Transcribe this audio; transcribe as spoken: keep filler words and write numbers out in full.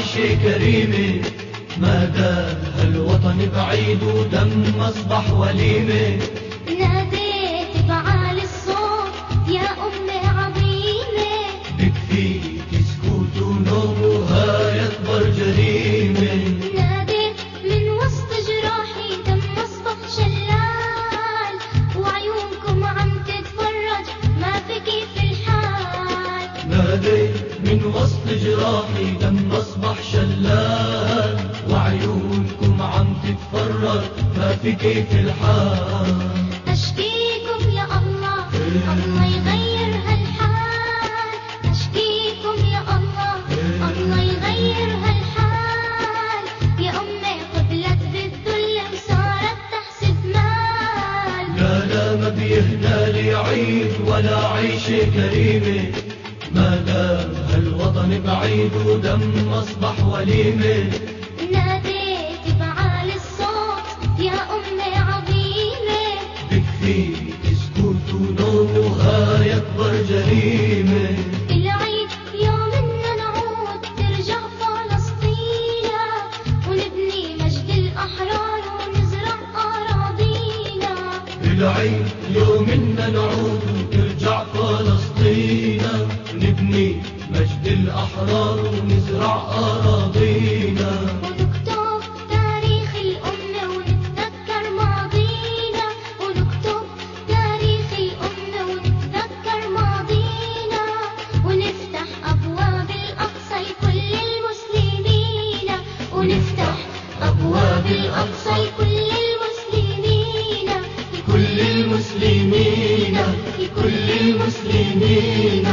عيشة كريمة، ما دام الوطن بعيد ودم أصبح وليمة. ناديت بعالي الصوت يا أمي عظيمة، بكفيك سكوت ونوم وهاي أكبر جريمة. ناديت من وسط جراحي دم أصبح شلال، وعيونكم عم تتفرج ما في كيف الحال. ناديت من وسط جراحي دم أصبح شلال، وعيونكم عم تتفرج ما في كيف الحال. أشكيكم يا الله الله يغير هالحال، أشكيكم يا الله الله يغير هالحال. يا أمي قبلت بالذل وصارت تحسب مال. لا لا ما بيهنا لي عيد ولا عيشة كريمة، ما دام هالوطن بعيد ودم أصبح وليمة. ناديت بعالي الصوت يا أمي عظيمة، بكفيك سكوت ونوم وهاي أكبر جريمة. العيد يوم إننا نعود ترجع فلسطينا، ونبني مجد الأحرار ونزرع أراضينا. العيد يوم إننا نعود وترجع فلسطينا، ونبني مجد الأحرار ونزرع أراضينا. ونكتب تاريخ الأمة ونتذكر ماضينا، ونكتب تاريخ الأمة ونتذكر ماضينا. ونفتح أبواب الأقصى لكل المسلمين، ونفتح أبواب الأقصى لكل المسلمين، كل المسلمين لكل المسلمين.